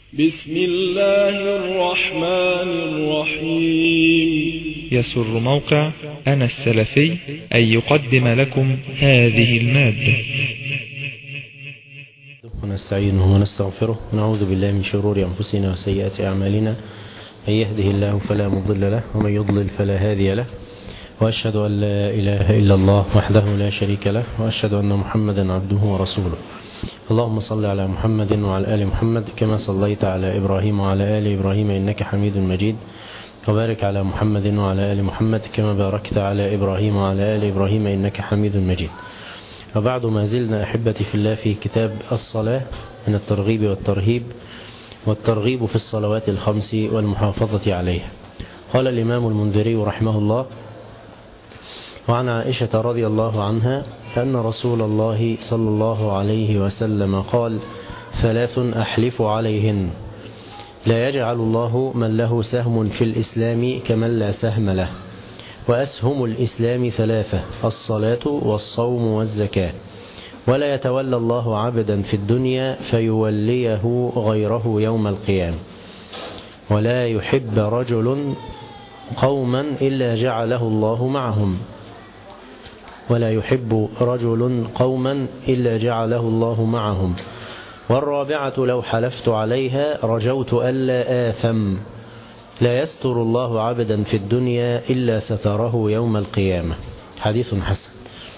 بسم الله الرحمن الرحيم. يسر موقع أنا السلفي أن يقدم لكم هذه المادة. ونستعينه ونستغفره ونعوذ بالله من شرور أنفسنا وسيئات أعمالنا، من يهده الله فلا مضل له ومن يضلل فلا هادي له، وأشهد أن لا إله إلا الله وحده لا شريك له، وأشهد أن محمدا عبده ورسوله. اللهم صل على محمد وعلى آل محمد كما صليت على إبراهيم وعلى آل إبراهيم إنك حميد مجيد، وبارك على محمد وعلى آل محمد كما باركت على إبراهيم وعلى آل إبراهيم إنك حميد مجيد. وبعد، ما زلنا أحبتي في الله في كتاب الصلاة من الترغيب والترهيب، والترغيب في الصلوات الخمس والمحافظة عليها. قال الإمام المنذري رحمه الله: وعن عائشة رضي الله عنها أن رسول الله صلى الله عليه وسلم قال: ثلاث أحلف عليهن: لا يجعل الله من له سهم في الإسلام كمن لا سهم له. وأسهم الإسلام ثلاثة: الصلاة والصوم والزكاة. ولا يتولى الله عبدا في الدنيا فيوليه غيره يوم القيامة. ولا يحب رجل قوما إلا جعله الله معهم. ولا يحب رجل قوما إلا جعله الله معهم. والرابعة: لو حلفت عليها رجوت ألا آثم. لا يستر الله عبدا في الدنيا إلا ستره يوم القيامة. حديث حسن.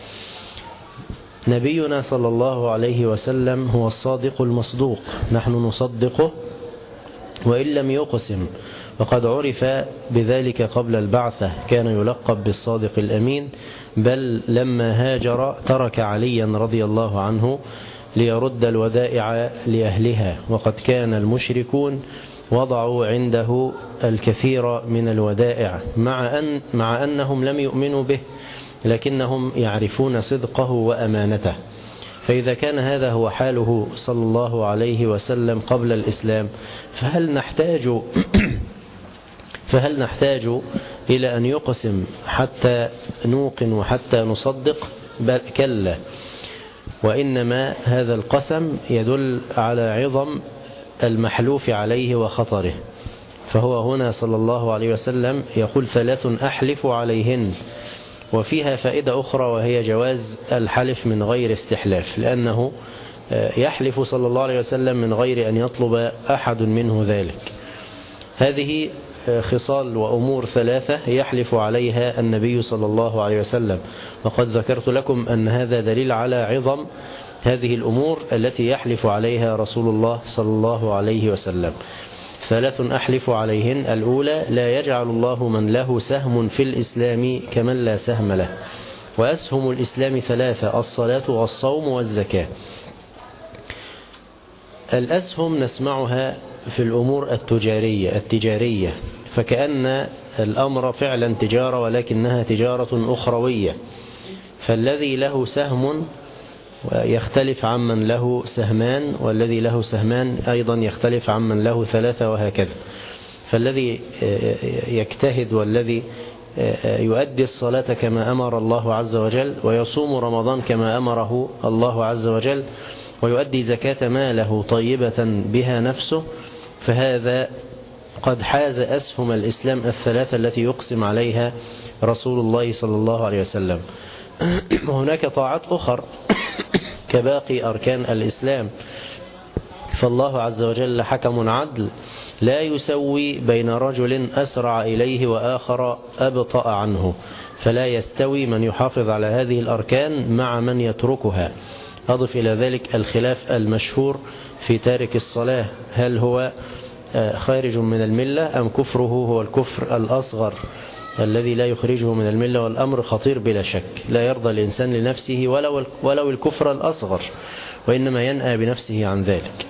نبينا صلى الله عليه وسلم هو الصادق المصدوق، نحن نصدقه وإن لم يقسم، وقد عرف بذلك قبل البعثة، كان يلقب بالصادق الأمين، بل لما هاجر ترك عليا رضي الله عنه ليرد الودائع لأهلها، وقد كان المشركون وضعوا عنده الكثير من الودائع مع أنهم لم يؤمنوا به، لكنهم يعرفون صدقه وأمانته. فإذا كان هذا هو حاله صلى الله عليه وسلم قبل الإسلام، فهل نحتاج إلى أن يقسم حتى نوقن وحتى نصدق؟ بل كلا، وإنما هذا القسم يدل على عظم المحلوف عليه وخطره. فهو هنا صلى الله عليه وسلم يقول: ثلاث أحلف عليهن، وفيها فائدة أخرى، وهي جواز الحلف من غير استحلاف، لأنه يحلف صلى الله عليه وسلم من غير أن يطلب أحد منه ذلك. هذه خصال وأمور ثلاثة يحلف عليها النبي صلى الله عليه وسلم، وقد ذكرت لكم أن هذا دليل على عظم هذه الأمور التي يحلف عليها رسول الله صلى الله عليه وسلم. ثلاث أحلف عليهن: الأولى: لا يجعل الله من له سهم في الإسلام كمن لا سهم له. وأسهم الإسلام ثلاثة: الصلاة والصوم والزكاة. الأسهم نسمعها في الأمور التجارية، فكأن الأمر فعلا تجارة، ولكنها تجارة أخروية، فالذي له سهم يختلف عمن له سهمان، والذي له سهمان أيضا يختلف عمن له ثلاثة، وهكذا. فالذي يجتهد والذي يؤدي الصلاة كما أمر الله عز وجل، ويصوم رمضان كما أمره الله عز وجل، ويؤدي زكاة ماله طيبة بها نفسه، فهذا قد حاز أسهم الإسلام الثلاثة التي يقسم عليها رسول الله صلى الله عليه وسلم. وهناك طاعات أخر كباقي أركان الإسلام، فالله عز وجل حكم عدل، لا يسوي بين رجل أسرع إليه وآخر أبطأ عنه، فلا يستوي من يحافظ على هذه الأركان مع من يتركها. أضف إلى ذلك الخلاف المشهور في تارك الصلاة، هل هو خارج من الملة أم كفره هو الكفر الأصغر الذي لا يخرجه من الملة؟ والأمر خطير بلا شك، لا يرضى الإنسان لنفسه ولو الكفر الأصغر، وإنما ينأى بنفسه عن ذلك.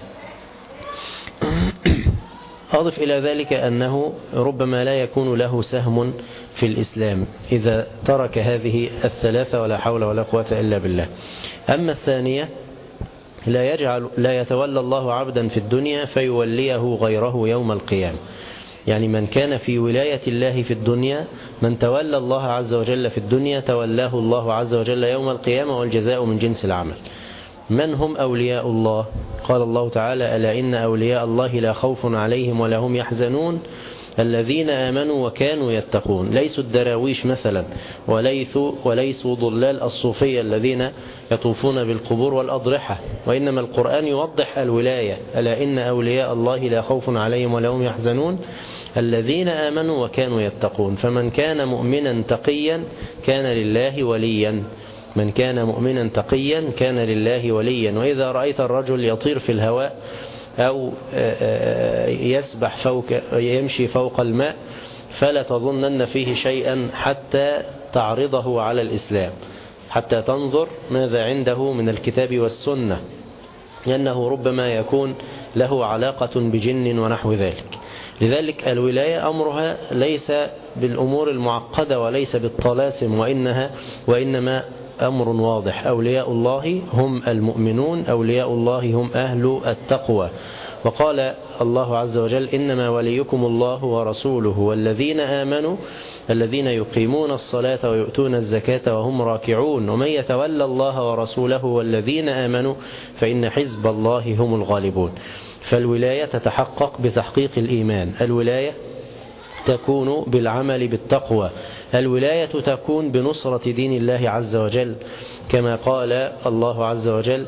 أضف إلى ذلك أنه ربما لا يكون له سهم في الإسلام إذا ترك هذه الثلاثة، ولا حول ولا قوة إلا بالله. أما الثانية: لا يتولى الله عبدا في الدنيا فيوليه غيره يوم القيامة. يعني من كان في ولاية الله في الدنيا، من تولى الله عز وجل في الدنيا تولاه الله عز وجل يوم القيامة، والجزاء من جنس العمل. من هم أولياء الله؟ قال الله تعالى: ألا إن أولياء الله لا خوف عليهم ولا هم يحزنون الذين آمنوا وكانوا يتقون. ليسوا الدراويش مثلا، وليسوا ضلال الصوفية الذين يطوفون بالقبور والأضرحة، وإنما القرآن يوضح الولاية: ألا إن أولياء الله لا خوف عليهم ولا هم يحزنون الذين آمنوا وكانوا يتقون. فمن كان مؤمنا تقيا كان لله وليا، من كان مؤمنا تقيا كان لله وليا. وإذا رأيت الرجل يطير في الهواء أو يسبح يمشي فوق الماء فلا تظنن فيه شيئا حتى تعرضه على الإسلام، حتى تنظر ماذا عنده من الكتاب والسنة، لأنه ربما يكون له علاقة بجن ونحو ذلك. لذلك الولاية أمرها ليس بالأمور المعقدة وليس بالطلاسم، وإنما أمر واضح: أولياء الله هم المؤمنون، أولياء الله هم أهل التقوى. وقال الله عز وجل: إنما وليكم الله ورسوله والذين آمنوا الذين يقيمون الصلاة ويؤتون الزكاة وهم راكعون ومن يتولى الله ورسوله والذين آمنوا فإن حزب الله هم الغالبون. فالولاية تتحقق بتحقيق الإيمان، الولاية تكون بالعمل بالتقوى، الولاية تكون بنصرة دين الله عز وجل، كما قال الله عز وجل: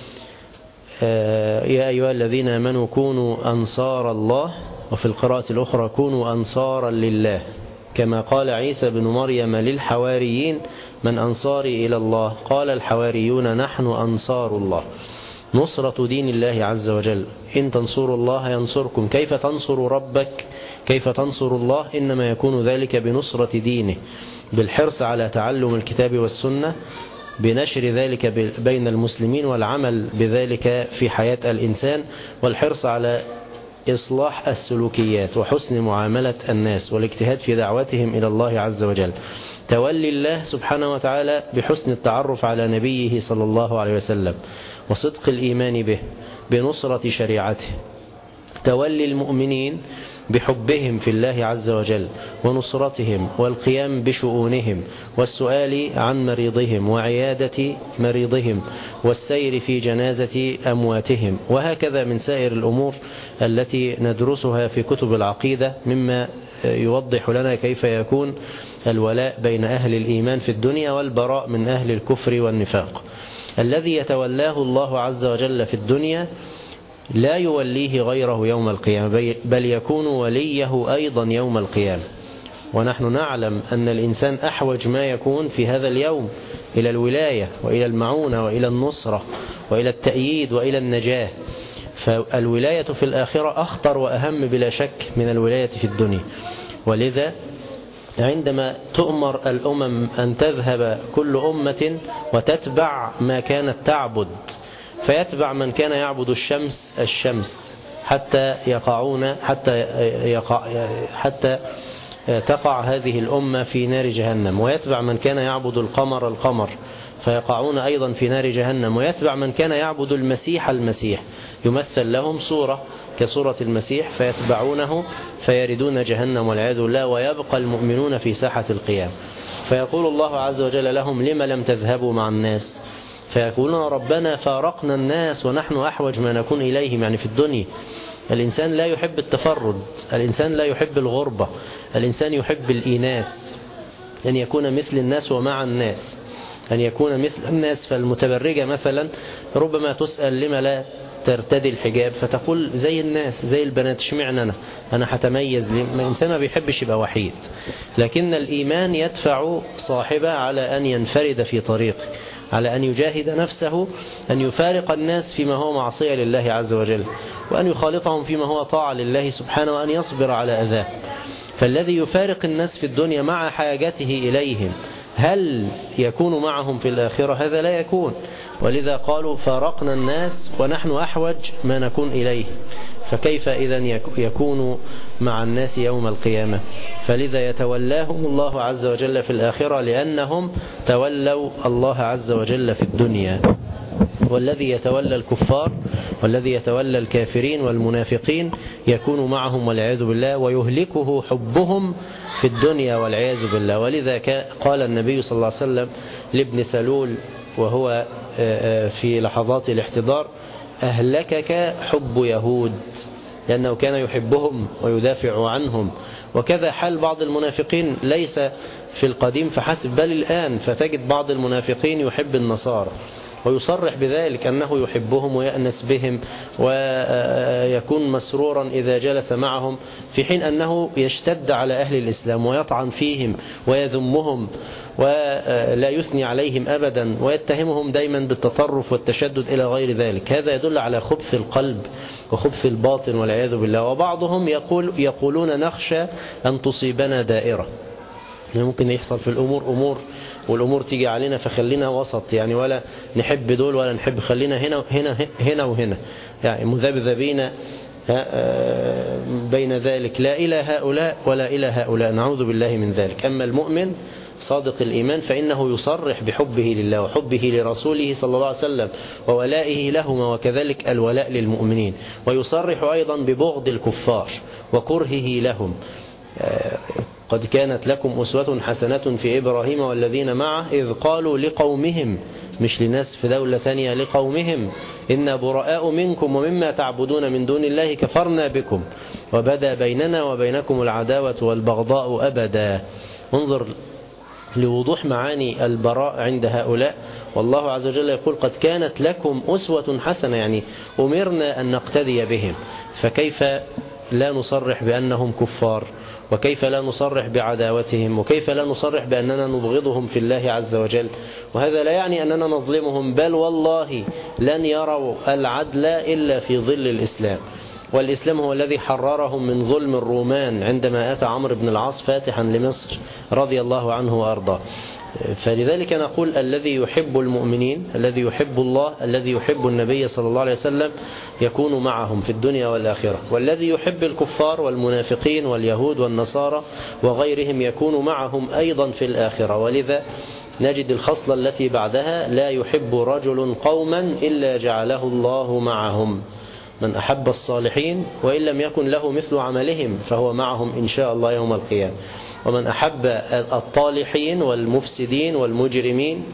يا أيها الذين آمنوا كونوا أنصار الله، وفي القراءة الأخرى كونوا أنصارا لله، كما قال عيسى بن مريم للحواريين: من أنصاري إلى الله؟ قال الحواريون: نحن أنصار الله. نصرة دين الله عز وجل: إن تنصروا الله ينصركم. كيف تنصر ربك؟ كيف تنصر الله؟ إنما يكون ذلك بنصرة دينه، بالحرص على تعلم الكتاب والسنة، بنشر ذلك بين المسلمين والعمل بذلك في حياة الإنسان، والحرص على إصلاح السلوكيات وحسن معاملة الناس والاجتهاد في دعوتهم إلى الله عز وجل. تولي الله سبحانه وتعالى بحسن التعرف على نبيه صلى الله عليه وسلم وصدق الإيمان به بنصرة شريعته. تولي المؤمنين بحبهم في الله عز وجل ونصرتهم والقيام بشؤونهم والسؤال عن مريضهم وعيادة مريضهم والسير في جنازة أمواتهم، وهكذا من سائر الأمور التي ندرسها في كتب العقيدة، مما يوضح لنا كيف يكون الولاء بين أهل الإيمان في الدنيا والبراء من أهل الكفر والنفاق. الذي يتولاه الله عز وجل في الدنيا لا يوليه غيره يوم القيامة، بل يكون وليه أيضا يوم القيامة. ونحن نعلم أن الإنسان أحوج ما يكون في هذا اليوم إلى الولاية وإلى المعونة وإلى النصرة وإلى التأييد وإلى النجاة. فالولاية في الآخرة أخطر وأهم بلا شك من الولاية في الدنيا. ولذا عندما تؤمر الأمم أن تذهب كل أمة وتتبع ما كانت تعبد، فيتبع من كان يعبد الشمس حتى تقع هذه الأمة في نار جهنم، ويتبع من كان يعبد القمر فيقعون أيضا في نار جهنم، ويتبع من كان يعبد المسيح يمثل لهم صورة كصورة المسيح فيتبعونه فيردون جهنم والعياذ بالله، ويبقى المؤمنون في ساحة القيام. فيقول الله عز وجل لهم: لما لم تذهبوا مع الناس؟ فيقولون: ربنا فارقنا الناس ونحن أحوج ما نكون إليهم. يعني في الدنيا الإنسان لا يحب التفرد، الإنسان لا يحب الغربة، الإنسان يحب الإيناس، أن يكون مثل الناس ومع الناس، أن يكون مثل الناس. فالمتبرجة مثلا ربما تسأل: لما لا ترتدي الحجاب؟ فتقول: زي الناس، زي البنات، اشمعنى أنا هتميز؟ الإنسان ما بيحبش يبقى وحيد. لكن الإيمان يدفع صاحبه على أن ينفرد في طريقه، على أن يجاهد نفسه، أن يفارق الناس فيما هو معصية لله عز وجل، وأن يخالطهم فيما هو طاعة لله سبحانه، وأن يصبر على أذاه. فالذي يفارق الناس في الدنيا مع حاجته إليهم هل يكون معهم في الآخرة؟ هذا لا يكون. ولذا قالوا: فارقنا الناس ونحن أحوج ما نكون إليه. فكيف إذن يكون مع الناس يوم القيامة؟ فلذا يتولاهم الله عز وجل في الآخرة، لأنهم تولوا الله عز وجل في الدنيا. والذي يتولى الكفار والذي يتولى الكافرين والمنافقين يكون معهم والعياذ بالله، ويهلكه حبهم في الدنيا والعياذ بالله. ولذا قال النبي صلى الله عليه وسلم لابن سلول وهو في لحظات الاحتضار: أهلكك حب يهود، لأنه كان يحبهم ويدافع عنهم. وكذا حال بعض المنافقين ليس في القديم فحسب بل الآن، فتجد بعض المنافقين يحب النصارى ويصرح بذلك أنه يحبهم ويأنس بهم ويكون مسرورا إذا جلس معهم، في حين أنه يشتد على أهل الإسلام ويطعن فيهم ويذمهم ولا يثني عليهم أبدا ويتهمهم دايما بالتطرف والتشدد إلى غير ذلك. هذا يدل على خبث القلب وخبث الباطن والعياذ بالله. وبعضهم يقولون: نخشى أن تصيبنا دائرة، ممكن يحصل في الأمور أمور والأمور تيجي علينا فخلينا وسط، يعني ولا نحب دول ولا نحب، خلينا هنا وهنا، يعني مذبذبين بين ذلك، لا إلى هؤلاء ولا إلى هؤلاء، نعوذ بالله من ذلك. أما المؤمن صادق الإيمان فإنه يصرح بحبه لله وحبه لرسوله صلى الله عليه وسلم وولائه لهما، وكذلك الولاء للمؤمنين، ويصرح أيضا ببغض الكفار وكرهه لهم. قد كانت لكم أسوة حسنة في إبراهيم والذين معه إذ قالوا لقومهم، مش لناس في دولة ثانية، لقومهم: إنا براء منكم ومما تعبدون من دون الله كفرنا بكم وبدا بيننا وبينكم العداوة والبغضاء أبدا. انظر لوضوح معاني البراء عند هؤلاء. والله عز وجل يقول: قد كانت لكم أسوة حسنة، يعني أمرنا أن نقتدي بهم، فكيف لا نصرح بأنهم كفار، وكيف لا نصرح بعداوتهم، وكيف لا نصرح بأننا نبغضهم في الله عز وجل. وهذا لا يعني أننا نظلمهم، بل والله لن يروا العدل إلا في ظل الإسلام، والإسلام هو الذي حررهم من ظلم الرومان عندما أتى عمرو بن العاص فاتحا لمصر رضي الله عنه وأرضاه. فلذلك نقول: الذي يحب المؤمنين، الذي يحب الله، الذي يحب النبي صلى الله عليه وسلم يكون معهم في الدنيا والآخرة، والذي يحب الكفار والمنافقين واليهود والنصارى وغيرهم يكون معهم أيضا في الآخرة. ولذا نجد الخصلة التي بعدها: لا يحب رجل قوما إلا جعله الله معهم. من أحب الصالحين وإن لم يكن له مثل عملهم فهو معهم إن شاء الله يوم القيامة. ومن أحب الطالحين والمفسدين والمجرمين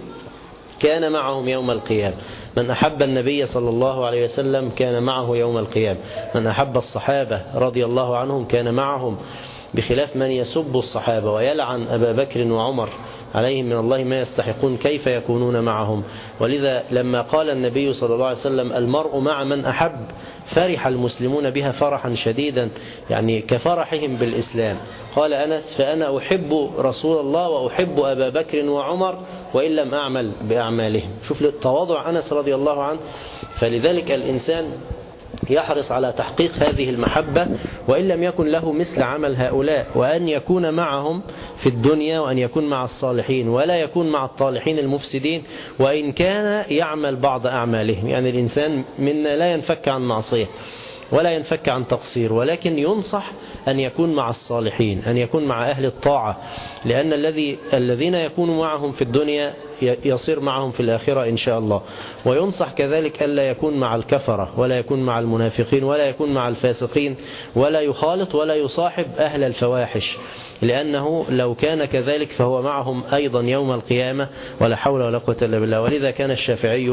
كان معهم يوم القيامة. من أحب النبي صلى الله عليه وسلم كان معه يوم القيامة. من أحب الصحابة رضي الله عنهم كان معهم، بخلاف من يسب الصحابة ويلعن أبا بكر وعمر عليهم من الله ما يستحقون، كيف يكونون معهم؟ ولذا لما قال النبي صلى الله عليه وسلم: المرء مع من أحب، فرح المسلمون بها فرحا شديدا، يعني كفرحهم بالإسلام. قال أنس: فأنا أحب رسول الله وأحب أبا بكر وعمر وإن لم أعمل بأعمالهم. شوف تواضع أنس رضي الله عنه. فلذلك الإنسان يحرص على تحقيق هذه المحبة وإن لم يكن له مثل عمل هؤلاء، وأن يكون معهم في الدنيا، وأن يكون مع الصالحين ولا يكون مع الطالحين المفسدين، وإن كان يعمل بعض أعمالهم. يعني الإنسان منا لا ينفك عن معصية ولا ينفك عن تقصير، ولكن ينصح أن يكون مع الصالحين، أن يكون مع أهل الطاعة، لأن الذين يكون معهم في الدنيا يصير معهم في الآخرة إن شاء الله. وينصح كذلك ألا يكون مع الكفرة ولا يكون مع المنافقين ولا يكون مع الفاسقين، ولا يخالط ولا يصاحب أهل الفواحش، لأنه لو كان كذلك فهو معهم أيضا يوم القيامة، ولا حول ولا قوة إلا بالله. ولذا كان الشافعي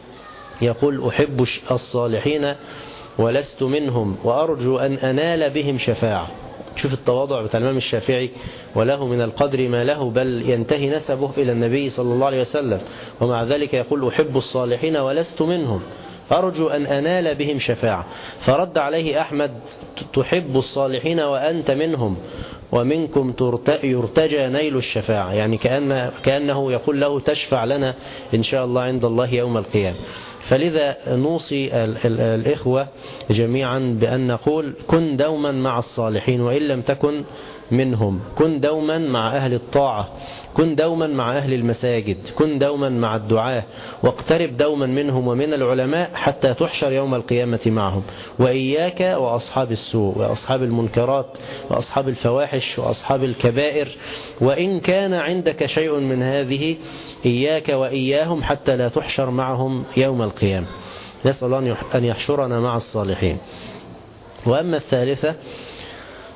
يقول: أحب الصالحين ولست منهم وأرجو أن أنال بهم شفاعة. شوف التواضع بتاع الإمام الشافعي، وله من القدر ما له، بل ينتهي نسبه إلى النبي صلى الله عليه وسلم، ومع ذلك يقول: أحب الصالحين ولست منهم أرجو أن أنال بهم شفاعة. فرد عليه أحمد: تحب الصالحين وأنت منهم ومنكم يرتجى نيل الشفاعة، يعني كأنه يقول له: تشفع لنا إن شاء الله عند الله يوم القيامة. فلذا نوصي الإخوة جميعا بأن نقول: كن دوما مع الصالحين وإن لم تكن منهم، كن دوما مع أهل الطاعة، كن دوما مع أهل المساجد، كن دوما مع الدعاة، واقترب دوما منهم ومن العلماء حتى تحشر يوم القيامة معهم. وإياك وأصحاب السوء وأصحاب المنكرات وأصحاب الفواحش وأصحاب الكبائر، وإن كان عندك شيء من هذه إياك وإياهم حتى لا تحشر معهم يوم القيامة. نسأل الله أن يحشرنا مع الصالحين. وأما الثالثة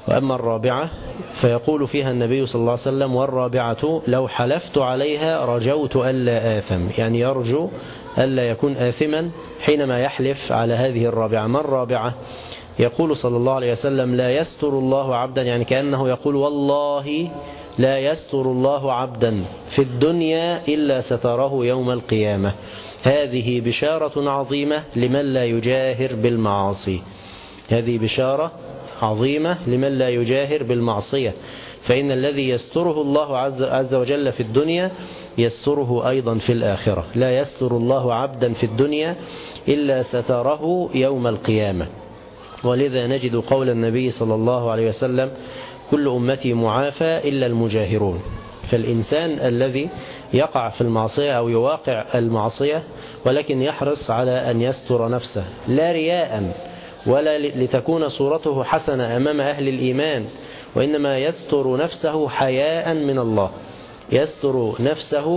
وأما الرابعة فيقول فيها النبي صلى الله عليه وسلم: والرابعة لو حلفت عليها رجوت ألا آثم، يعني يرجو ألا يكون آثما حينما يحلف على هذه الرابعة. ما الرابعة؟ يقول صلى الله عليه وسلم: لا يستر الله عبدا، يعني كأنه يقول: والله لا يستر الله عبدا في الدنيا إلا ستره يوم القيامة. هذه بشارة عظيمة لمن لا يجاهر بالمعاصي، هذه بشارة عظيمة لمن لا يجاهر بالمعصية، فإن الذي يستره الله عز وجل في الدنيا يستره أيضا في الآخرة. لا يستر الله عبدا في الدنيا إلا ستره يوم القيامة. ولذا نجد قول النبي صلى الله عليه وسلم: كل أمتي معافى إلا المجاهرون. فالإنسان الذي يقع في المعصية أو يواقع المعصية ولكن يحرص على أن يستر نفسه، لا رياء ولا لتكون صورته حسنة أمام أهل الإيمان، وإنما يستر نفسه حياء من الله، يستر نفسه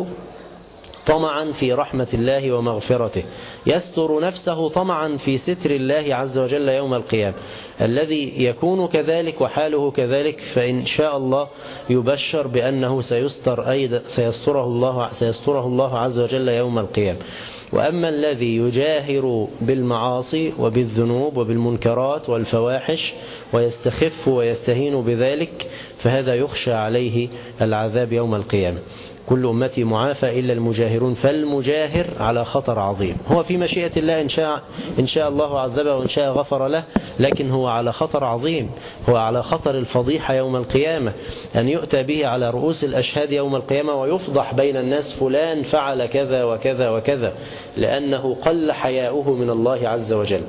طمعا في رحمة الله ومغفرته، يستر نفسه طمعا في ستر الله عز وجل يوم القيامة. الذي يكون كذلك وحاله كذلك فإن شاء الله يبشر بأنه سيستره الله عز وجل يوم القيامة. وأما الذي يجاهر بالمعاصي وبالذنوب وبالمنكرات والفواحش ويستخف ويستهين بذلك فهذا يخشى عليه العذاب يوم القيامة. كل أمتي معافى إلا المجاهرون. فالمجاهر على خطر عظيم، هو في مشيئة الله إن شاء الله عذبه وإن شاء غفر له، لكن هو على خطر عظيم، هو على خطر الفضيحة يوم القيامة، أن يؤتى به على رؤوس الأشهاد يوم القيامة ويفضح بين الناس: فلان فعل كذا وكذا وكذا، لأنه قل حياؤه من الله عز وجل.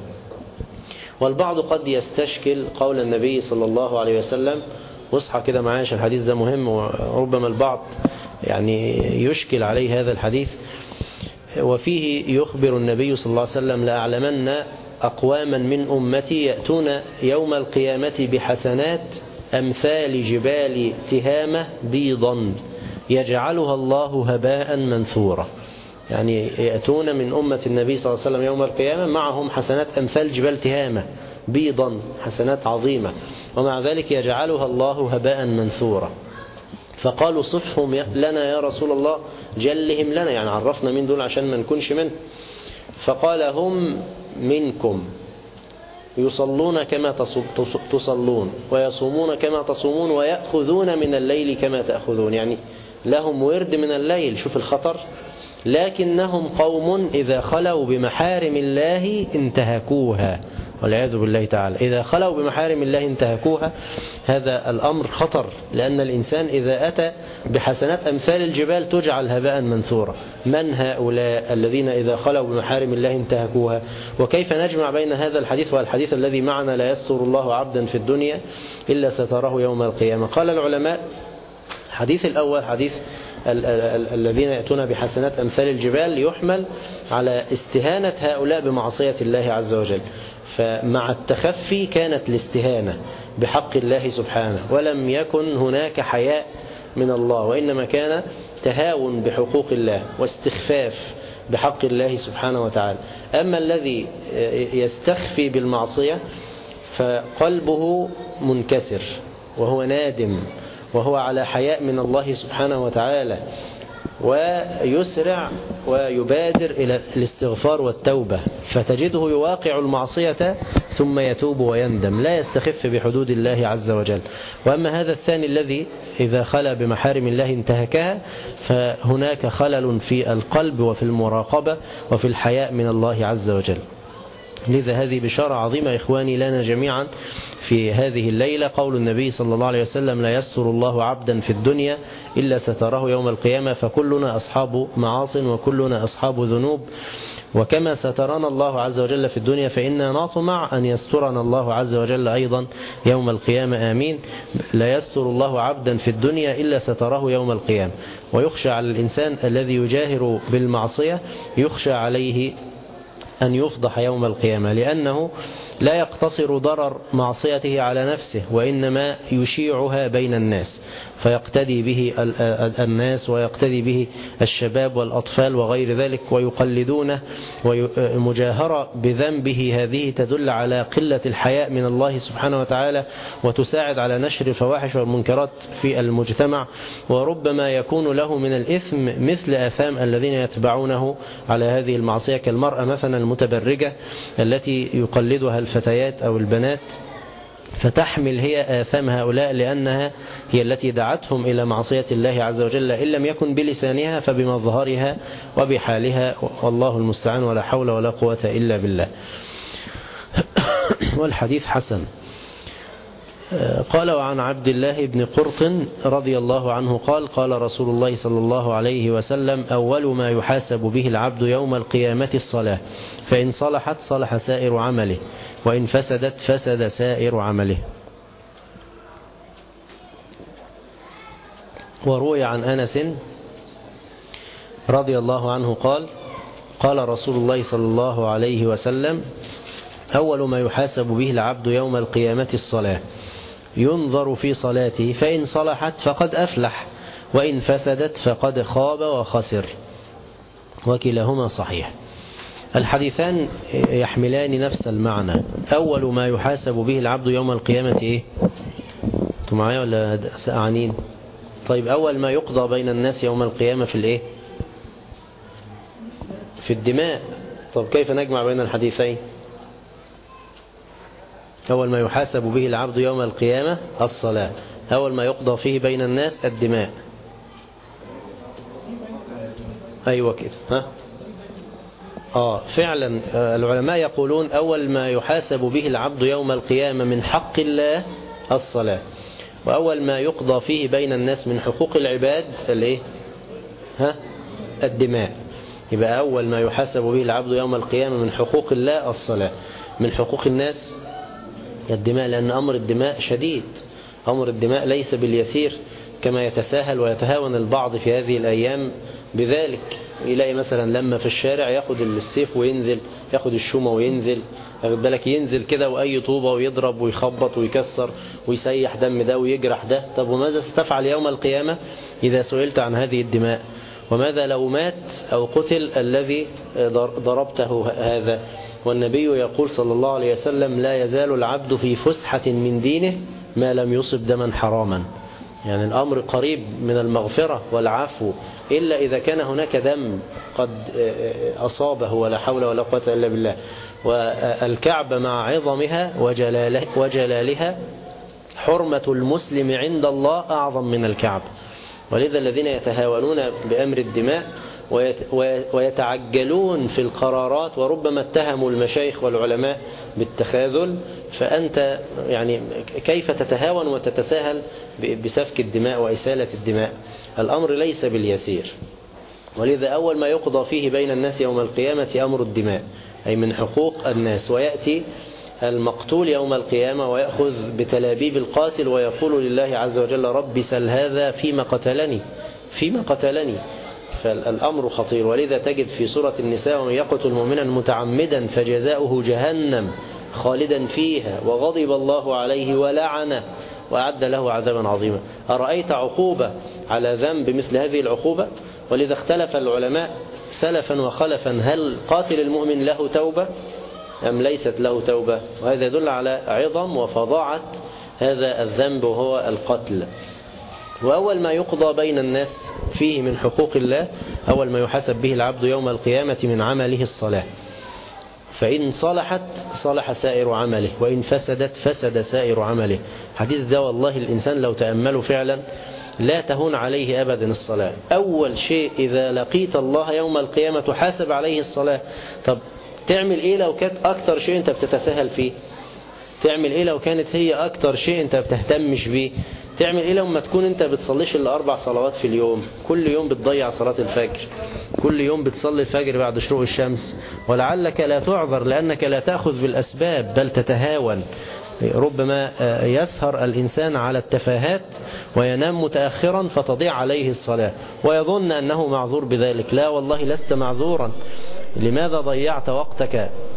والبعض قد يستشكل قول النبي صلى الله عليه وسلم، واصحى كده معايا عشان الحديث ده مهم، وربما البعض يعني يشكل عليه هذا الحديث. وفيه يخبر النبي صلى الله عليه وسلم: لأعلمن أقواما من أمتي يأتون يوم القيامة بحسنات أمثال جبال تهامة بيضا يجعلها الله هباء منثورا. يعني يأتون من أمة النبي صلى الله عليه وسلم يوم القيامة معهم حسنات أمثال جبال تهامة بيضا، حسنات عظيمة، ومع ذلك يجعلها الله هباء منثورا. فقالوا: صفهم لنا يا رسول الله، جلهم لنا، يعني عرفنا مين دول عشان ما نكونش منه. فقال: هم منكم يصلون كما تصلون ويصومون كما تصومون ويأخذون من الليل كما تأخذون، يعني لهم ورد من الليل، شوف الخطر، لكنهم قوم إذا خلوا بمحارم الله انتهكوها، والعياذ بالله تعالى. إذا خلوا بمحارم الله انتهكوها، هذا الأمر خطر، لأن الإنسان إذا أتى بحسنات أمثال الجبال تجعل هباء منثورا. من هؤلاء الذين إذا خلوا بمحارم الله انتهكوها؟ وكيف نجمع بين هذا الحديث والحديث الذي معنا: لا يستر الله عبدا في الدنيا إلا ستره يوم القيامة؟ قال العلماء: الحديث الأول حديث الذين يأتون بحسنات أمثال الجبال يحمل على استهانة هؤلاء بمعصية الله عز وجل، فمع التخفي كانت الاستهانة بحق الله سبحانه، ولم يكن هناك حياء من الله، وإنما كان تهاون بحقوق الله واستخفاف بحق الله سبحانه وتعالى. أما الذي يستخفي بالمعصية فقلبه منكسر وهو نادم وهو على حياء من الله سبحانه وتعالى، ويسرع ويبادر إلى الاستغفار والتوبة، فتجده يواقع المعصية ثم يتوب ويندم، لا يستخف بحدود الله عز وجل. وأما هذا الثاني الذي إذا خلى بمحارم الله انتهكها، فهناك خلل في القلب وفي المراقبة وفي الحياء من الله عز وجل. لذا هذه بشارة عظيمة إخواني لنا جميعا في هذه الليلة. قول النبي صلى الله عليه وسلم: لا يستر الله عبدا في الدنيا إلا ستره يوم القيامة. فكلنا أصحاب معاص وكلنا أصحاب ذنوب، وكما سترنا الله عز وجل في الدنيا فإننا نطمع أن يسترنا الله عز وجل أيضا يوم القيامة، آمين. لا يستر الله عبدا في الدنيا إلا ستره يوم القيامة. ويخشى على الإنسان الذي يجاهر بالمعصية، يخشى عليه أن يفضح يوم القيامة، لأنه لا يقتصر ضرر معصيته على نفسه، وإنما يشيعها بين الناس، فيقتدي به الناس ويقتدي به الشباب والأطفال وغير ذلك ويقلدونه. ومجاهرة بذنبه هذه تدل على قلة الحياء من الله سبحانه وتعالى، وتساعد على نشر الفواحش والمنكرات في المجتمع، وربما يكون له من الإثم مثل آثام الذين يتبعونه على هذه المعصية، كالمرأة مثلا المتبرجة التي يقلدها الفتيات أو البنات، فتحمل هي آثام هؤلاء لأنها هي التي دعتهم إلى معصية الله عز وجل، إن لم يكن بلسانها فبمظهرها وبحالها، والله المستعان، ولا حول ولا قوة إلا بالله. والحديث حسن. قال: وعن عبد الله بن قرط رضي الله عنه قال: قال رسول الله صلى الله عليه وسلم: أول ما يحاسب به العبد يوم القيامة الصلاة، فإن صلحت صلح سائر عمله، وإن فسدت فسد سائر عمله. وروي عن أنس رضي الله عنه قال: قال رسول الله صلى الله عليه وسلم: أول ما يحاسب به العبد يوم القيامة الصلاة، ينظر في صلاته، فإن صلحت فقد أفلح، وإن فسدت فقد خاب وخسر. وكلاهما صحيح. الحديثان يحملان نفس المعنى. أول ما يحاسب به العبد يوم القيامة إيه؟ أنتم معايا ولا سأعنين؟ طيب، أول ما يقضى بين الناس يوم القيامة في الإيه؟ في الدماء. طب كيف نجمع بين الحديثين؟ أول ما يحاسب به العبد يوم القيامة الصلاة، أول ما يقضى فيه بين الناس الدماء. أيوة كده. فعلا العلماء يقولون أول ما يحاسب به العبد يوم القيامة من حق الله الصلاة، وأول ما يقضى فيه بين الناس من حقوق العباد الإيه؟ الدماء. يبقى أول ما يحاسب به العبد يوم القيامة من حقوق الله الصلاة، من حقوق الناس الدماء، لأن أمر الدماء شديد، أمر الدماء ليس باليسير كما يتساهل ويتهاون البعض في هذه الأيام بذلك. يلاقي مثلا لما في الشارع ياخد السيف وينزل، ياخد الشومة وينزل، ياخد بالك، ينزل كده وأي طوبة ويضرب ويخبط ويكسر ويسيح دم ده ويجرح ده. طب وماذا ستفعل يوم القيامة إذا سئلت عن هذه الدماء؟ وماذا لو مات أو قتل الذي ضربته هذا؟ والنبي يقول صلى الله عليه وسلم: لا يزال العبد في فسحة من دينه ما لم يصب دما حراما. يعني الأمر قريب من المغفرة والعفو، إلا إذا كان هناك دم قد أصابه، ولا حول ولا قوة إلا بالله. والكعبة مع عظمها وجلالها حرمة المسلم عند الله أعظم من الكعبة. ولذا الذين يتهاونون بأمر الدماء ويتعجلون في القرارات، وربما اتهموا المشايخ والعلماء بالتخاذل، فأنت يعني كيف تتهاون وتتساهل بسفك الدماء وإسالة الدماء؟ الأمر ليس باليسير. ولذا أول ما يقضى فيه بين الناس يوم القيامة أمر الدماء، أي من حقوق الناس. ويأتي المقتول يوم القيامة ويأخذ بتلابيب القاتل ويقول لله عز وجل: رب سل هذا فيما قتلني. فالأمر خطير. ولذا تجد في سورة النساء: ومن يقتل مؤمنا متعمدا فجزاؤه جهنم خالدا فيها وغضب الله عليه ولعنه وأعد له عذابا عظيما. أرأيت عقوبة على ذنب مثل هذه العقوبة؟ ولذا اختلف العلماء سلفا وخلفا: هل قاتل المؤمن له توبة أم ليست له توبة؟ وهذا يدل على عظم وفظاعة هذا الذنب وهو القتل. وأول ما يقضى بين الناس فيه من حقوق الله، أول ما يحاسب به العبد يوم القيامة من عمله الصلاة، فإن صلحت صلح سائر عمله، وإن فسدت فسد سائر عمله. حديث ده والله الإنسان لو تأمله فعلا لا تهون عليه أبدا الصلاة. أول شيء إذا لقيت الله يوم القيامة تحاسب عليه الصلاة. طب تعمل إيه لو كانت أكتر شيء أنت بتتساهل فيه؟ تعمل إيه لو كانت هي أكتر شيء أنت بتهتمش بيه؟ تعمل إيه لما تكون أنت بتصليش إلا 4 صلوات في اليوم، كل يوم بتضيع صلاة الفجر، كل يوم بتصلي الفجر بعد شروق الشمس، ولعلك لا تعذر لأنك لا تأخذ بالأسباب بل تتهاون. ربما يسهر الإنسان على التفاهات وينام متأخرا فتضيع عليه الصلاة ويظن أنه معذور بذلك. لا والله لست معذورا. لماذا ضيعت وقتك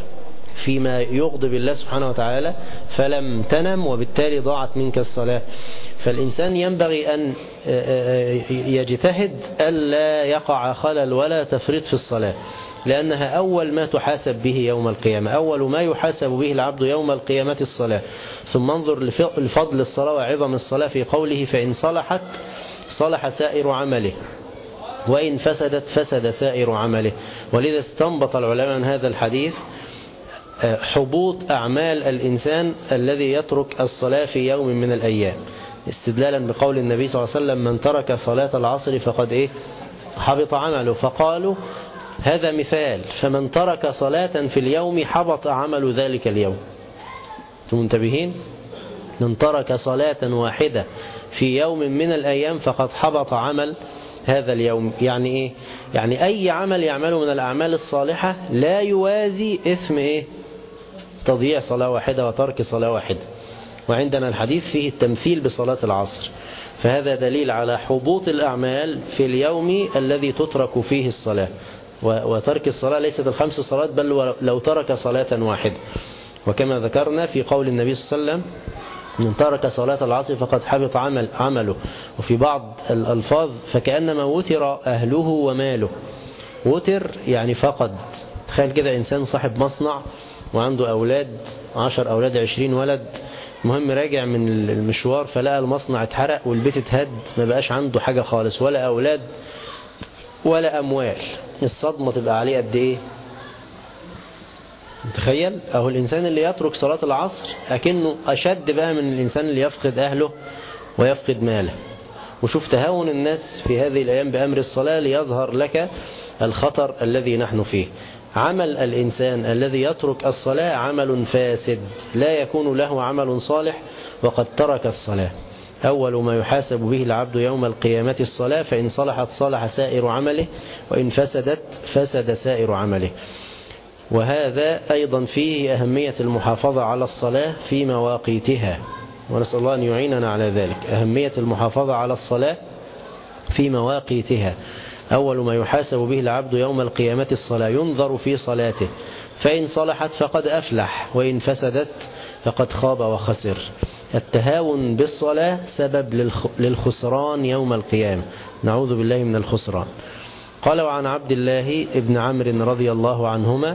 فيما يغضب الله سبحانه وتعالى فلم تنم وبالتالي ضاعت منك الصلاة. فالإنسان ينبغي أن يجتهد ألا يقع خلل ولا تفريط في الصلاة، لأنها أول ما تحاسب به يوم القيامة. أول ما يحاسب به العبد يوم القيامة الصلاة. ثم انظر لفضل الصلاة وعظم الصلاة في قوله فإن صلحت صلح سائر عمله وإن فسدت فسد سائر عمله. ولذا استنبط العلماء من هذا الحديث حبوط أعمال الإنسان الذي يترك الصلاة في يوم من الأيام، استدلالا بقول النبي صلى الله عليه وسلم من ترك صلاة العصر فقد حبط عمله. فقالوا هذا مثال، فمن ترك صلاة في اليوم حبط عمل ذلك اليوم. منتبهين؟ من ترك صلاة واحدة في يوم من الأيام فقد حبط عمل هذا اليوم. يعني إيه؟ يعني أي عمل يعمله من الأعمال الصالحة لا يوازي إثم تضييع صلاة واحدة وترك صلاة واحدة. وعندنا الحديث فيه التمثيل بصلاة العصر، فهذا دليل على حبوط الأعمال في اليوم الذي تترك فيه الصلاة. وترك الصلاة ليست الخمس صلوات، بل لو ترك صلاة واحدة. وكما ذكرنا في قول النبي صلى الله عليه وسلم من ترك صلاة العصر فقد حبط عمله. وفي بعض الألفاظ فكأنما وتر أهله وماله. وتر يعني فقد. تخيل كده إنسان صاحب مصنع وعنده أولاد 10 أولاد 20 ولد، المهم راجع من المشوار فلقى المصنع اتحرق والبيت اتهد، ما بقاش عنده حاجة خالص، ولا أولاد ولا أموال. الصدمة تبقى عليه قد إيه؟ تخيل. أهو الإنسان اللي يترك صلاة العصر أكنه أشد بقى من الإنسان اللي يفقد أهله ويفقد ماله. وشوف تهاون الناس في هذه الأيام بأمر الصلاة ليظهر لك الخطر الذي نحن فيه. عمل الإنسان الذي يترك الصلاة عمل فاسد، لا يكون له عمل صالح وقد ترك الصلاة. أول ما يحاسب به العبد يوم القيامة الصلاة، فإن صلحت صلح سائر عمله وإن فسدت فسد سائر عمله. وهذا أيضا فيه أهمية المحافظة على الصلاة في مواقيتها، ونسأل الله أن يعيننا على ذلك. أهمية المحافظة على الصلاة في مواقيتها. أول ما يحاسب به العبد يوم القيامة الصلاة، ينظر في صلاته، فإن صلحت فقد أفلح وإن فسدت فقد خاب وخسر. التهاون بالصلاة سبب للخسران يوم القيامة، نعوذ بالله من الخسران. قال وعن عبد الله ابن عمرو رضي الله عنهما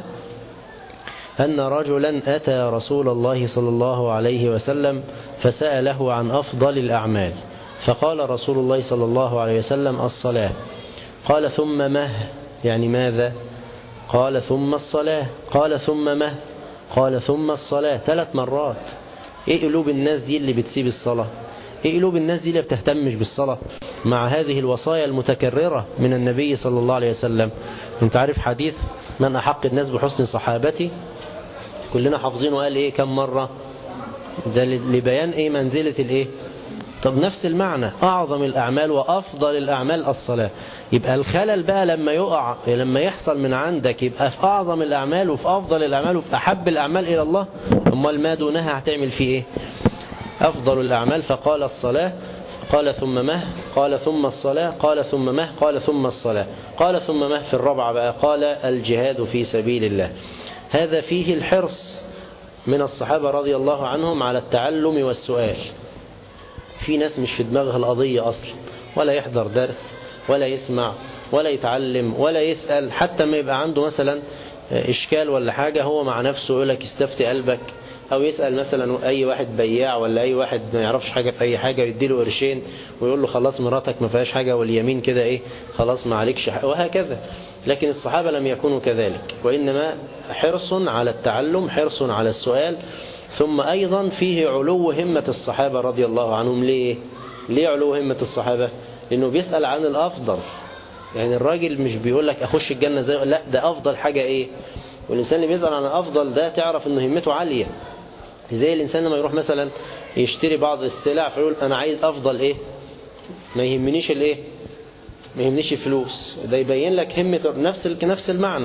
أن رجلا أتى رسول الله صلى الله عليه وسلم فسأله عن أفضل الأعمال، فقال رسول الله صلى الله عليه وسلم الصلاة. قال ثم ما؟ يعني ماذا؟ قال ثم الصلاة. قال ثم ما؟ قال ثم الصلاة. 3 مرات. ايه قلوب الناس دي اللي بتسيب الصلاة؟ ايه قلوب الناس دي اللي بتهتمش بالصلاة مع هذه الوصايا المتكررة من النبي صلى الله عليه وسلم؟ انت عارف حديث من أحق الناس بحسن صحابتي؟ كلنا حافظينه. قال ايه كم مرة؟ ده لبيان ايه منزلة الايه. طب نفس المعنى، أعظم الأعمال وأفضل الأعمال الصلاة. يبقى الخلل بقى لما يحصل من عندك يبقى في أعظم الأعمال وفي أفضل الأعمال وفي أحب الأعمال إلى الله، أمال ما دونها هتعمل فيه إيه؟ أفضل الأعمال. فقال الصلاة. قال ثم ما؟ قال ثم الصلاة. قال ثم ما؟ قال ثم الصلاة. قال ثم ما في الرابعة بقى؟ قال الجهاد في سبيل الله. هذا فيه الحرص من الصحابة رضي الله عنهم على التعلم والسؤال. في ناس مش في دماغها القضية أصلا، ولا يحضر درس ولا يسمع ولا يتعلم ولا يسأل، حتى ما يبقى عنده مثلا إشكال ولا حاجة هو مع نفسه يقول لك استفتي قلبك، أو يسأل مثلا أي واحد بياع ولا أي واحد ما يعرفش حاجة في أي حاجة يديله قرشين ويقول له خلاص مراتك ما فيهاش حاجة واليمين كده إيه خلاص ما عليكش حاجة، وهكذا. لكن الصحابة لم يكونوا كذلك، وإنما حرص على التعلم، حرص على السؤال. ثم أيضا فيه علو همة الصحابة رضي الله عنهم. ليه علو همة الصحابة؟ لأنه بيسأل عن الأفضل. يعني الراجل مش بيقول لك أخش الجنة زي، لا، ده أفضل حاجة إيه. والإنسان اللي بيسأل عن الأفضل ده تعرف أنه همته عالية. زي الإنسان لما يروح مثلا يشتري بعض السلع فيقول أنا عايز أفضل إيه، ما يهمنيش الإيه، ما يهمنيش الفلوس. ده يبين لك همة نفس المعنى.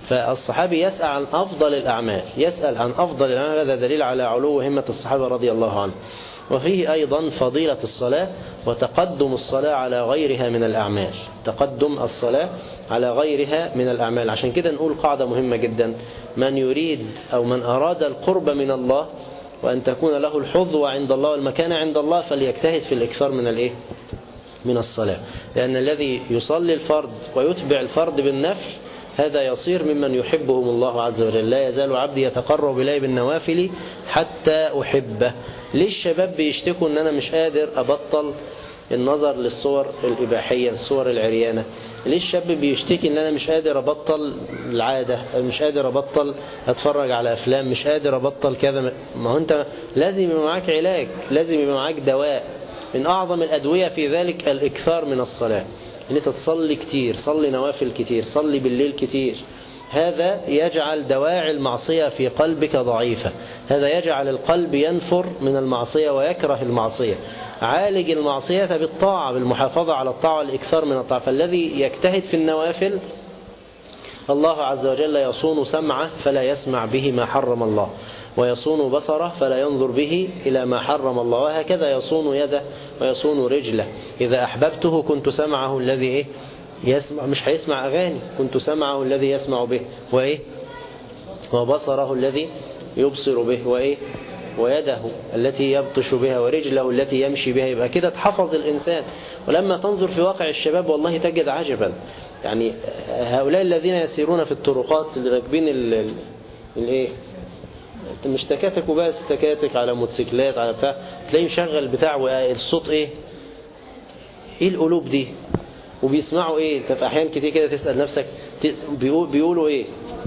فالصحابي يسأل عن أفضل الأعمال، يسأل عن أفضل الأعمال، هذا دليل على علو همة الصحابة رضي الله عنهم. وفيه أيضا فضيلة الصلاة وتقدم الصلاة على غيرها من الأعمال، تقدم الصلاة على غيرها من الأعمال. عشان كده نقول قاعدة مهمة جدا: من يريد أو من أراد القرب من الله وأن تكون له الحظوة عند الله والمكانة عند الله فليجتهد في الإكثار من الصلاة، لأن الذي يصلي الفرض ويتبع الفرض بالنفل هذا يصير ممن يحبهم الله عز وجل. لا يزال عبدي يتقرب إلي بالنوافل حتى أحبه. ليه الشباب بيشتكوا أن أنا مش قادر أبطل النظر للصور الإباحية، الصور العريانة؟ ليه الشاب بيشتكي أن أنا مش قادر أبطل العادة، مش قادر أبطل أتفرج على أفلام، مش قادر أبطل كذا؟ ما هو أنت لازم يبقى معاك علاج، لازم يبقى معاك دواء. من أعظم الأدوية في ذلك الإكثار من الصلاة، ان انت تصلي كتير، صلي نوافل كتير، صلي بالليل كتير. هذا يجعل دواعي المعصية في قلبك ضعيفة، هذا يجعل القلب ينفر من المعصية ويكره المعصية. عالج المعصية بالطاعة، بالمحافظة على الطاعة والإكثار من الطاعة. فالذي يجتهد في النوافل الله عز وجل يصون سمعه فلا يسمع به ما حرم الله، ويصون بصره فلا ينظر به إلى ما حرم الله، وهكذا يصون يده ويصون رجله. إذا أحببته كنت سمعه الذي يسمع، مش هيسمع أغاني، كنت سمعه الذي يسمع به، وبصره الذي يبصر به، ويده التي يبطش بها، ورجله التي يمشي بها. يبقى كده تحفظ الإنسان. ولما تنظر في واقع الشباب والله تجد عجبا، يعني هؤلاء الذين يسيرون في الطرقات اللي راكبين مش تكاتك وبس، تكاتك على موتوسيكلات على بتاع، تلاقيه مشغل بتاع الصوت ايه القلوب دي، وبيسمعوا ايه. انت في احيان كتير كده تسأل نفسك بيقولوا ايه.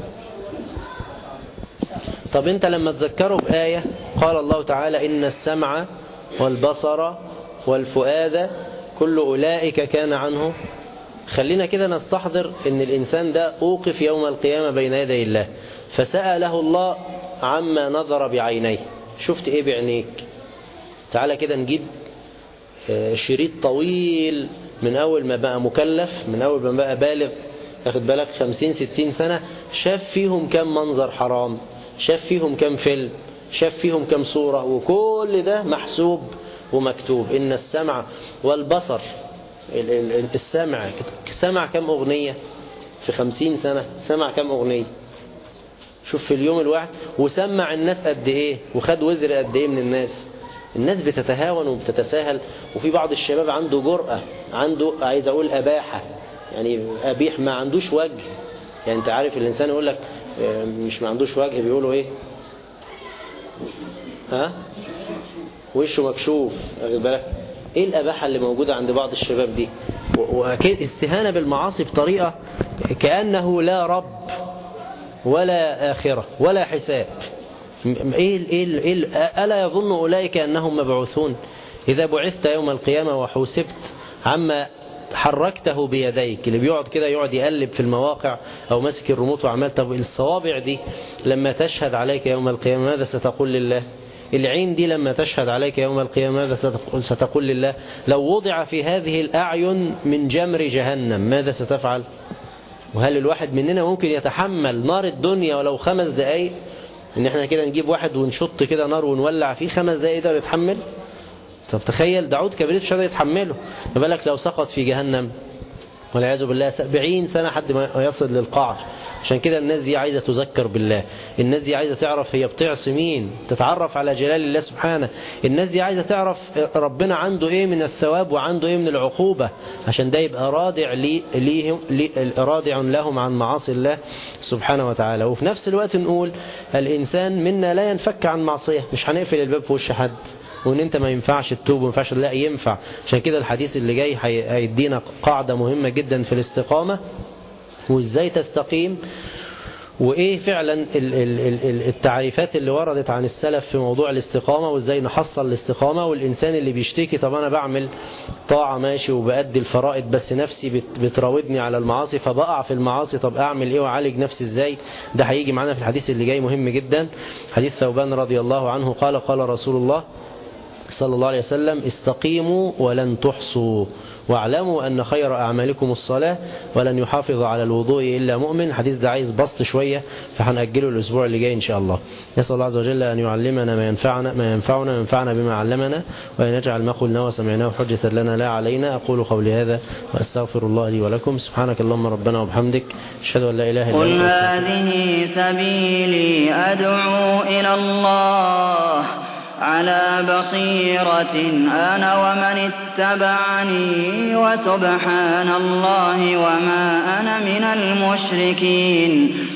طب انت لما تذكروا بآية قال الله تعالى إن السمع والبصر والفؤاد كل أولئك كان عنه، خلينا كده نستحضر ان الإنسان ده أوقف يوم القيامة بين يدي الله فسأله الله عما نظر بعينيه. شفت ايه بعينيك؟ تعالى كده نجيب شريط طويل من أول ما بقى مكلف، من أول ما بقى بالغ، تاخد بالك 50-60 سنة، شاف فيهم كم منظر حرام، شاف فيهم كم فيلم، شاف فيهم كم صورة، وكل ده محسوب ومكتوب. إن السمع والبصر، السمع سمع كم أغنية في 50 سنة، سمع كم أغنية، شوف في اليوم الواحد، وسمع الناس قد إيه، وخد وزر قد إيه من الناس. الناس بتتهاون وبتتساهل، وفي بعض الشباب عنده جرأة، عنده عايز أقول أباحة، يعني أبيح، ما عندوش وجه. يعني أنت عارف الإنسان يقول لك مش ما عندوش وجه، بيقولوا إيه؟ وشه مكشوف. واخد بالك إيه الأباحة اللي موجودة عند بعض الشباب دي؟ وأكيد استهانة بالمعاصي بطريقة كأنه لا رب ولا آخرة ولا حساب. ألا يظن أولئك أنهم مبعوثون إذا بعثت يوم القيامة وحوسبت عما حركته بيديك؟ اللي بيقعد كده يقعد يقلب في المواقع أو ماسك الريموت وعمال، طب الصوابع دي لما تشهد عليك يوم القيامة ماذا ستقول لله؟ العين دي لما تشهد عليك يوم القيامة ماذا ستقول لله؟ لو وضع في هذه الأعين من جمر جهنم ماذا ستفعل؟ وهل الواحد مننا ممكن يتحمل نار الدنيا ولو 5 دقايق؟ ان احنا كده نجيب واحد ونشط كده نار ونولع فيه 5 دقايق ده يتحمل؟ طب تخيل ده عود كبريت مش قادر يتحمله، ما بالك لو سقط في جهنم والعياذ بالله 70 سنة حد ما يصل للقعر. عشان كده الناس دي عايزة تذكر بالله، الناس دي عايزة تعرف هي بتعصي مين، تتعرف على جلال الله سبحانه. الناس دي عايزة تعرف ربنا عنده ايه من الثواب وعنده ايه من العقوبة، عشان ده يبقى رادع لهم عن معاصي الله سبحانه وتعالى. وفي نفس الوقت نقول الإنسان منا لا ينفك عن معصية، مش هنقفل الباب في وش حد وان انت ما ينفعش تتوب وما ينفعش، لا ينفع. عشان كده الحديث اللي جاي هيدينا قاعدة مهمة جدا في الاستقامة وازاي تستقيم، وايه فعلا التعريفات اللي وردت عن السلف في موضوع الاستقامة، وازاي نحصل الاستقامة. والإنسان اللي بيشتكي طب انا بعمل طاعة ماشي وبأدي الفرائض بس نفسي بتراودني على المعاصي فبقع في المعاصي، طب اعمل ايه واعالج نفسي ازاي؟ ده هيجي معانا في الحديث اللي جاي مهم جدا، حديث ثوبان رضي الله عنه قال قال رسول الله صلى الله عليه وسلم: استقيموا ولن تحصوا، واعلموا أن خير أعمالكم الصلاة، ولن يحافظ على الوضوء إلا مؤمن. الحديث ده عايز بسط شوية، فهنأجله الأسبوع اللي جاي إن شاء الله. نسأل الله عز وجل أن يعلمنا ما ينفعنا وينفعنا بما علمنا، وأن يجعل ما قلنا وسمعناه حجة لنا لا علينا. أقول قولي هذا وأستغفر الله لي ولكم. سبحانك اللهم ربنا وبحمدك، أشهد أن لا إله إلا أنت. قل هذه سبيلي أدعو إلى الله على بصيرة أنا ومن اتبعني، وسبحان الله وما أنا من المشركين.